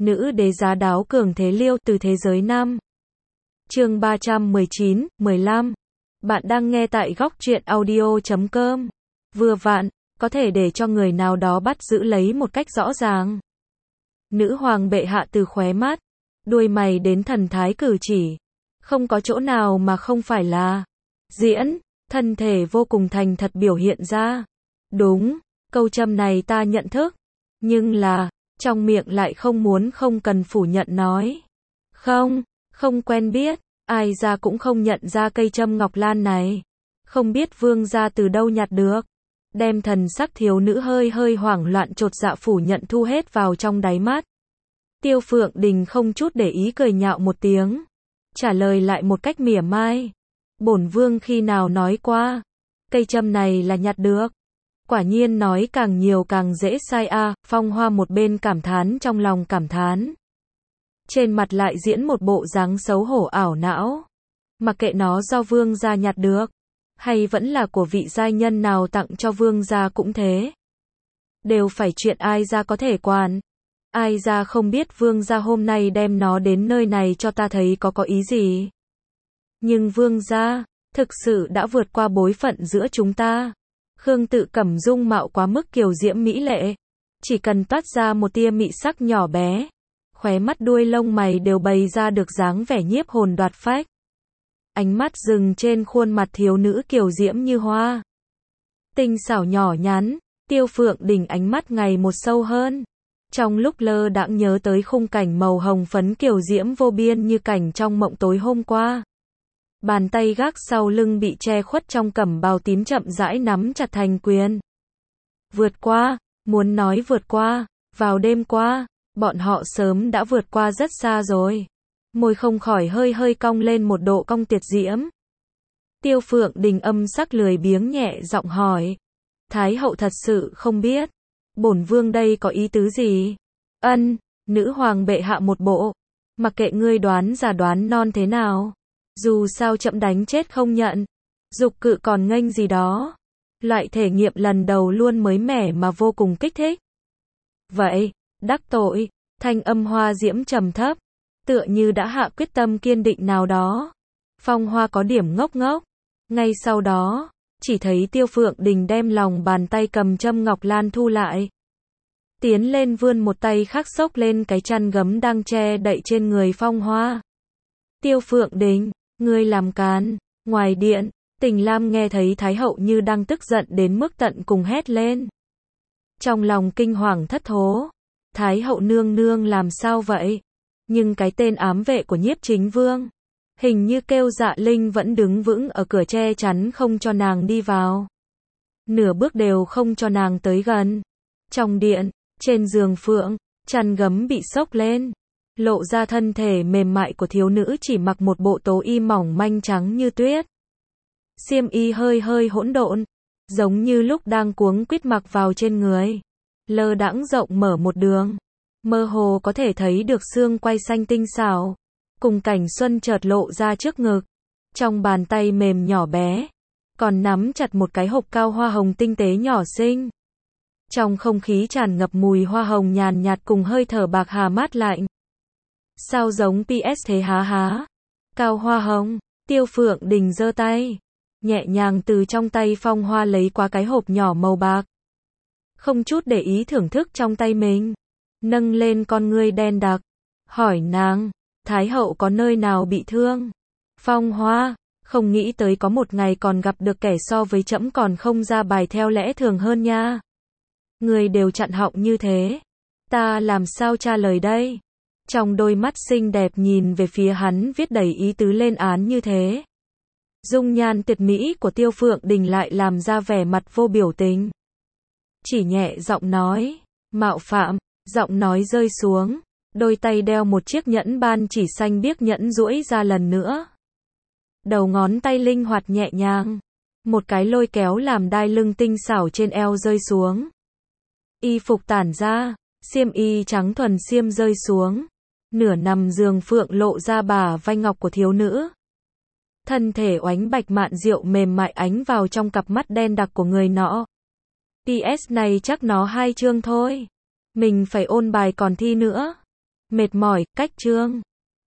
Nữ đế giá đáo cường thế liêu từ thế giới nam. Chương 319, 15. Bạn đang nghe tại góc truyện audio.com. Vừa vặn, có thể để cho người nào đó bắt giữ lấy một cách rõ ràng. Nữ hoàng bệ hạ từ khóe mắt, đuôi mày đến thần thái cử chỉ. Không có chỗ nào mà không phải là diễn, thân thể vô cùng thành thật biểu hiện ra. Đúng, câu châm này ta nhận thức. Nhưng là, trong miệng lại không cần phủ nhận nói. Không quen biết, ai ra cũng không nhận ra cây châm ngọc lan này. Không biết vương gia từ đâu nhặt được. Đem thần sắc thiếu nữ hơi hoảng loạn chột dạ phủ nhận thu hết vào trong đáy mắt. Tiêu Phượng Đình không chút để ý cười nhạo một tiếng. Trả lời lại một cách mỉa mai. Bổn vương khi nào nói qua. Cây châm này là nhặt được. Quả nhiên nói càng nhiều càng dễ sai a. Phong Hoa một bên cảm thán trong lòng cảm thán. Trên mặt lại diễn một bộ dáng xấu hổ ảo não. Mặc kệ nó do vương gia nhặt được, hay vẫn là của vị giai nhân nào tặng cho vương gia cũng thế. Đều phải chuyện ai ra có thể quản. Ai ra không biết vương gia hôm nay đem nó đến nơi này cho ta thấy có ý gì. Nhưng vương gia, thực sự đã vượt qua bối phận giữa chúng ta. Khương Tự Cẩm dung mạo quá mức kiều diễm mỹ lệ. Chỉ cần toát ra một tia mị sắc nhỏ bé. Khóe mắt đuôi lông mày đều bày ra được dáng vẻ nhiếp hồn đoạt phách. Ánh mắt dừng trên khuôn mặt thiếu nữ kiều diễm như hoa. Tinh xảo nhỏ nhắn, Tiêu Phượng Đình ánh mắt ngày một sâu hơn. Trong lúc lơ đãng nhớ tới khung cảnh màu hồng phấn kiều diễm vô biên như cảnh trong mộng tối hôm qua. Bàn tay gác sau lưng bị che khuất trong cẩm bào tím chậm rãi nắm chặt thành quyền. Vượt qua, muốn nói vượt qua, vào đêm qua, bọn họ sớm đã vượt qua rất xa rồi. Môi không khỏi hơi cong lên một độ cong tuyệt diễm. Tiêu Phượng Đình âm sắc lười biếng nhẹ giọng hỏi. Thái hậu thật sự không biết. Bổn vương đây có ý tứ gì? Ân, nữ hoàng bệ hạ một bộ. Mặc kệ ngươi đoán già đoán non thế nào. Dù sao chậm đánh chết không nhận. Dục cự còn nghênh gì đó. Loại thể nghiệm lần đầu luôn mới mẻ mà vô cùng kích thích. Vậy, đắc tội, thanh âm hoa diễm trầm thấp. Tựa như đã hạ quyết tâm kiên định nào đó. Phong Hoa có điểm ngốc. Ngay sau đó, chỉ thấy Tiêu Phượng Đình đem lòng bàn tay cầm châm ngọc lan thu lại. Tiến lên vươn một tay khác xốc lên cái chăn gấm đang che đậy trên người Phong Hoa. Tiêu Phượng Đình, ngươi làm càn. Ngoài điện, Tình Lam nghe thấy Thái hậu như đang tức giận đến mức tận cùng hét lên. Trong lòng kinh hoàng thất thố. Thái hậu nương nương làm sao vậy? Nhưng cái tên ám vệ của Nhiếp Chính Vương, hình như kêu Dạ Linh vẫn đứng vững ở cửa che chắn không cho nàng đi vào. Nửa bước đều không cho nàng tới gần. Trong điện, trên giường phượng, chăn gấm bị xốc lên. Lộ ra thân thể mềm mại của thiếu nữ chỉ mặc một bộ tố y mỏng manh trắng như tuyết. Xiêm y hơi hỗn độn, giống như lúc đang cuống quýt mặc vào trên người. Lơ đãng rộng mở một đường. Mơ hồ có thể thấy được xương quai xanh tinh xảo, cùng cảnh xuân chợt lộ ra trước ngực. Trong bàn tay mềm nhỏ bé, còn nắm chặt một cái hộp cao hoa hồng tinh tế nhỏ xinh. Trong không khí tràn ngập mùi hoa hồng nhàn nhạt cùng hơi thở bạc hà mát lạnh. Sao giống PS thế há. Cao hoa hồng, Tiêu Phượng Đình giơ tay, nhẹ nhàng từ trong tay Phong Hoa lấy qua cái hộp nhỏ màu bạc. Không chút để ý thưởng thức trong tay mình. Nâng lên con ngươi đen đặc, hỏi nàng, Thái hậu có nơi nào bị thương? Phong Hoa, không nghĩ tới có một ngày còn gặp được kẻ so với trẫm còn không ra bài theo lẽ thường hơn nha. Người đều chặn họng như thế, ta làm sao trả lời đây? Trong đôi mắt xinh đẹp nhìn về phía hắn viết đầy ý tứ lên án như thế. Dung nhan tuyệt mỹ của Tiêu Phượng Đình lại làm ra vẻ mặt vô biểu tình. Chỉ nhẹ giọng nói, mạo phạm. Giọng nói rơi xuống, đôi tay đeo một chiếc nhẫn ban chỉ xanh biếc nhẫn duỗi ra lần nữa. Đầu ngón tay linh hoạt nhẹ nhàng, một cái lôi kéo làm đai lưng tinh xảo trên eo rơi xuống. Y phục tản ra, xiêm y trắng thuần xiêm rơi xuống. Nửa nằm giường phượng lộ ra bả vai ngọc của thiếu nữ. Thân thể oánh bạch mạn diệu mềm mại ánh vào trong cặp mắt đen đặc của người nọ. PS này chắc nó 2 chương thôi. Mình phải ôn bài còn thi nữa. Mệt mỏi, cách chương.